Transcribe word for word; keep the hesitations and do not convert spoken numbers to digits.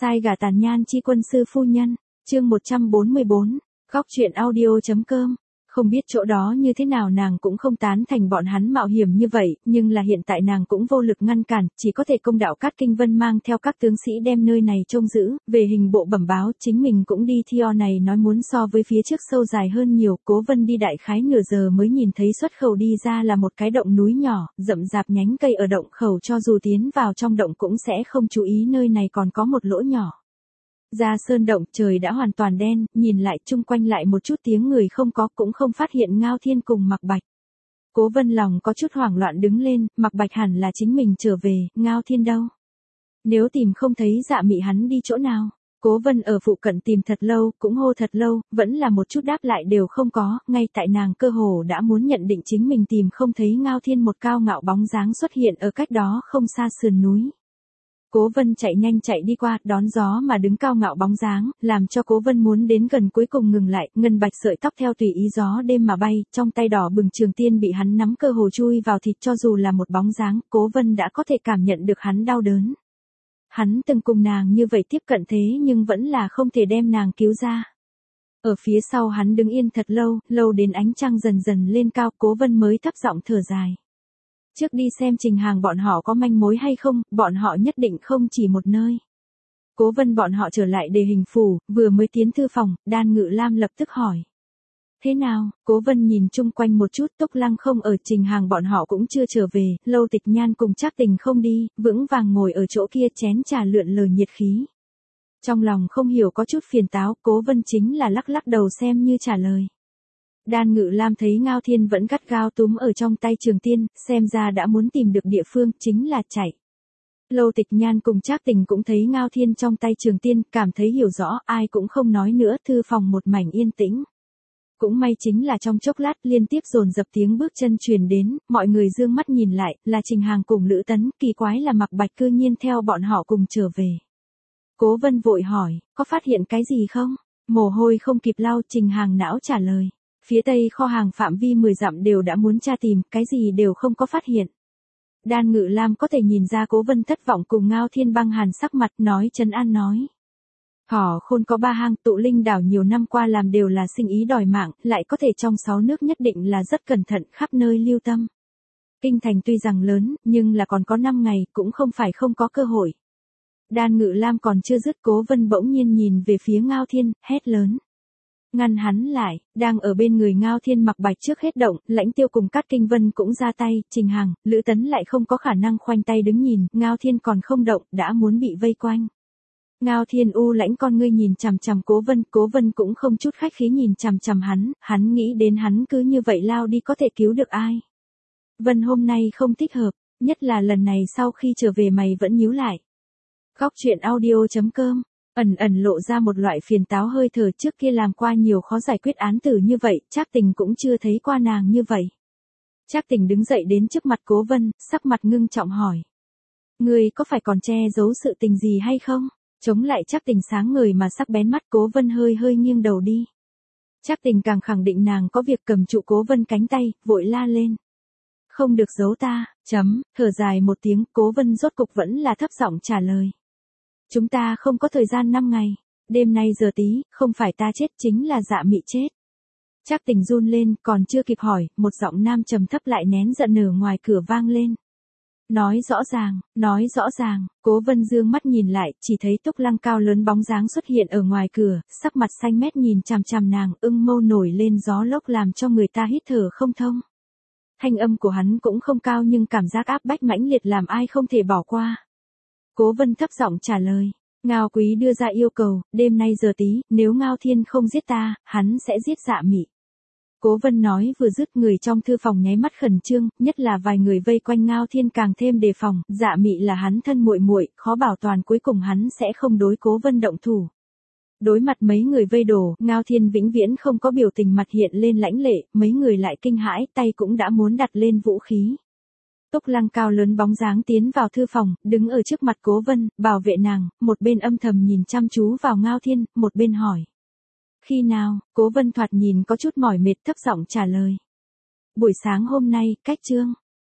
Sai gả tàn nhan chi quân sư phu nhân, chương một trăm bốn mươi bốn, góc truyện audio.com. Không biết chỗ đó như thế nào nàng cũng không tán thành bọn hắn mạo hiểm như vậy, nhưng là hiện tại nàng cũng vô lực ngăn cản, chỉ có thể công đạo Cát Kinh Vân mang theo các tướng sĩ đem nơi này trông giữ, về hình bộ bẩm báo chính mình cũng đi Thio này nói muốn so với phía trước sâu dài hơn nhiều, Cố Vân đi đại khái nửa giờ mới nhìn thấy xuất khẩu đi ra là một cái động núi nhỏ, rậm rạp nhánh cây ở động khẩu cho dù tiến vào trong động cũng sẽ không chú ý nơi này còn có một lỗ nhỏ. Ra sơn động trời đã hoàn toàn đen, nhìn lại chung quanh lại một chút tiếng người không có cũng không phát hiện Ngao Thiên cùng Mạc Bạch. Cố Vân lòng có chút hoảng loạn đứng lên, Mạc Bạch hẳn là chính mình trở về, Ngao Thiên đâu? Nếu tìm không thấy Dạ Mị hắn đi chỗ nào? Cố Vân ở phụ cận tìm thật lâu, cũng hô thật lâu, vẫn là một chút đáp lại đều không có, ngay tại nàng cơ hồ đã muốn nhận định chính mình tìm không thấy Ngao Thiên một cao ngạo bóng dáng xuất hiện ở cách đó không xa sườn núi. Cố Vân chạy nhanh chạy đi qua, đón gió mà đứng cao ngạo bóng dáng, làm cho Cố Vân muốn đến gần cuối cùng ngừng lại, ngân bạch sợi tóc theo tùy ý gió đêm mà bay, trong tay đỏ bừng trường tiên bị hắn nắm cơ hồ chui vào thịt cho dù là một bóng dáng, Cố Vân đã có thể cảm nhận được hắn đau đớn. Hắn từng cùng nàng như vậy tiếp cận thế nhưng vẫn là không thể đem nàng cứu ra. Ở phía sau hắn đứng yên thật lâu, lâu đến ánh trăng dần dần lên cao, Cố Vân mới thấp giọng thở dài. Trước đi xem Trình Hàng bọn họ có manh mối hay không, bọn họ nhất định không chỉ một nơi. Cố Vân bọn họ trở lại đề hình phủ, vừa mới tiến thư phòng, Đan Ngự Lam lập tức hỏi. Thế nào, Cố Vân nhìn chung quanh một chút, Túc Lăng không ở, Trình Hàng bọn họ cũng chưa trở về, Lâu Tịch Nhan cùng Trác Tình không đi, vững vàng ngồi ở chỗ kia chén trà lượn lờ nhiệt khí. Trong lòng không hiểu có chút phiền táo, Cố Vân chính là lắc lắc đầu xem như trả lời. Đan Ngự Lam thấy Ngao Thiên vẫn gắt gao túm ở trong tay trường tiên, xem ra đã muốn tìm được địa phương, chính là chạy. Lâu Tịch Nhan cùng Trác Tình cũng thấy Ngao Thiên trong tay trường tiên, cảm thấy hiểu rõ, ai cũng không nói nữa, thư phòng một mảnh yên tĩnh. Cũng may chính là trong chốc lát liên tiếp dồn dập tiếng bước chân truyền đến, mọi người dương mắt nhìn lại, là Trình Hàng cùng Lữ Tấn, kỳ quái là Mạc Bạch cư nhiên theo bọn họ cùng trở về. Cố Vân vội hỏi, có phát hiện cái gì không? Mồ hôi không kịp lau, Trình Hàng não trả lời. Phía tây kho hàng phạm vi mười dặm đều đã muốn tra tìm, cái gì đều không có phát hiện. Đan Ngự Lam có thể nhìn ra Cố Vân thất vọng cùng Ngao Thiên băng hàn sắc mặt, nói trấn an nói. Thỏ Khôn có ba hang, Tụ Linh đảo nhiều năm qua làm đều là sinh ý đòi mạng, lại có thể trong sáu nước nhất định là rất cẩn thận, khắp nơi lưu tâm. Kinh thành tuy rằng lớn, nhưng là còn có năm ngày, cũng không phải không có cơ hội. Đan Ngự Lam còn chưa dứt, Cố Vân bỗng nhiên nhìn về phía Ngao Thiên, hét lớn. Ngăn hắn lại, đang ở bên người Ngao Thiên Mạc Bạch trước hết động, Lãnh Tiêu cùng Cát Kinh Vân cũng ra tay, Trình Hàng, Lữ Tấn lại không có khả năng khoanh tay đứng nhìn, Ngao Thiên còn không động, đã muốn bị vây quanh. Ngao Thiên u lãnh con ngươi nhìn chằm chằm Cố Vân, Cố Vân cũng không chút khách khí nhìn chằm chằm hắn, hắn nghĩ đến hắn cứ như vậy lao đi có thể cứu được ai. Vân hôm nay không thích hợp, nhất là lần này sau khi trở về mày vẫn nhíu lại. Góc truyện audio.com ẩn ẩn lộ ra một loại phiền táo hơi thở, trước kia làm qua nhiều khó giải quyết án tử như vậy, Trác Tình cũng chưa thấy qua nàng như vậy. Trác Tình đứng dậy đến trước mặt Cố Vân, sắc mặt ngưng trọng hỏi. Ngươi có phải còn che giấu sự tình gì hay không? Chống lại Trác Tình sáng ngời mà sắc bén mắt, Cố Vân hơi hơi nghiêng đầu đi. Trác Tình càng khẳng định nàng có việc, cầm trụ Cố Vân cánh tay, vội la lên. Không được giấu ta, chấm, thở dài một tiếng, Cố Vân rốt cục vẫn là thấp giọng trả lời. Chúng ta không có thời gian năm ngày, đêm nay giờ tí, không phải ta chết chính là Dạ Mị chết. Trác Tình run lên, còn chưa kịp hỏi, một giọng nam trầm thấp lại nén giận ở ngoài cửa vang lên. Nói rõ ràng, nói rõ ràng, Cố Vân dương mắt nhìn lại, chỉ thấy Túc Lăng cao lớn bóng dáng xuất hiện ở ngoài cửa, sắc mặt xanh mét nhìn chằm chằm nàng, ưng mâu nổi lên gió lốc làm cho người ta hít thở không thông. Thanh âm của hắn cũng không cao nhưng cảm giác áp bách mãnh liệt làm ai không thể bỏ qua. Cố Vân thấp giọng trả lời, Ngao Quý đưa ra yêu cầu, đêm nay giờ tí, nếu Ngao Thiên không giết ta, hắn sẽ giết Dạ Mị. Cố Vân nói vừa dứt, người trong thư phòng nháy mắt khẩn trương, nhất là vài người vây quanh Ngao Thiên càng thêm đề phòng, Dạ Mị là hắn thân muội muội, khó bảo toàn cuối cùng hắn sẽ không đối Cố Vân động thủ. Đối mặt mấy người vây đổ, Ngao Thiên vĩnh viễn không có biểu tình, mặt hiện lên lãnh lệ, mấy người lại kinh hãi, tay cũng đã muốn đặt lên vũ khí. Túc Lăng cao lớn bóng dáng tiến vào thư phòng, đứng ở trước mặt Cố Vân, bảo vệ nàng, một bên âm thầm nhìn chăm chú vào Ngao Thiên, một bên hỏi. Khi nào? Cố Vân thoạt nhìn có chút mỏi mệt, thấp giọng trả lời. Buổi sáng hôm nay, cách trương.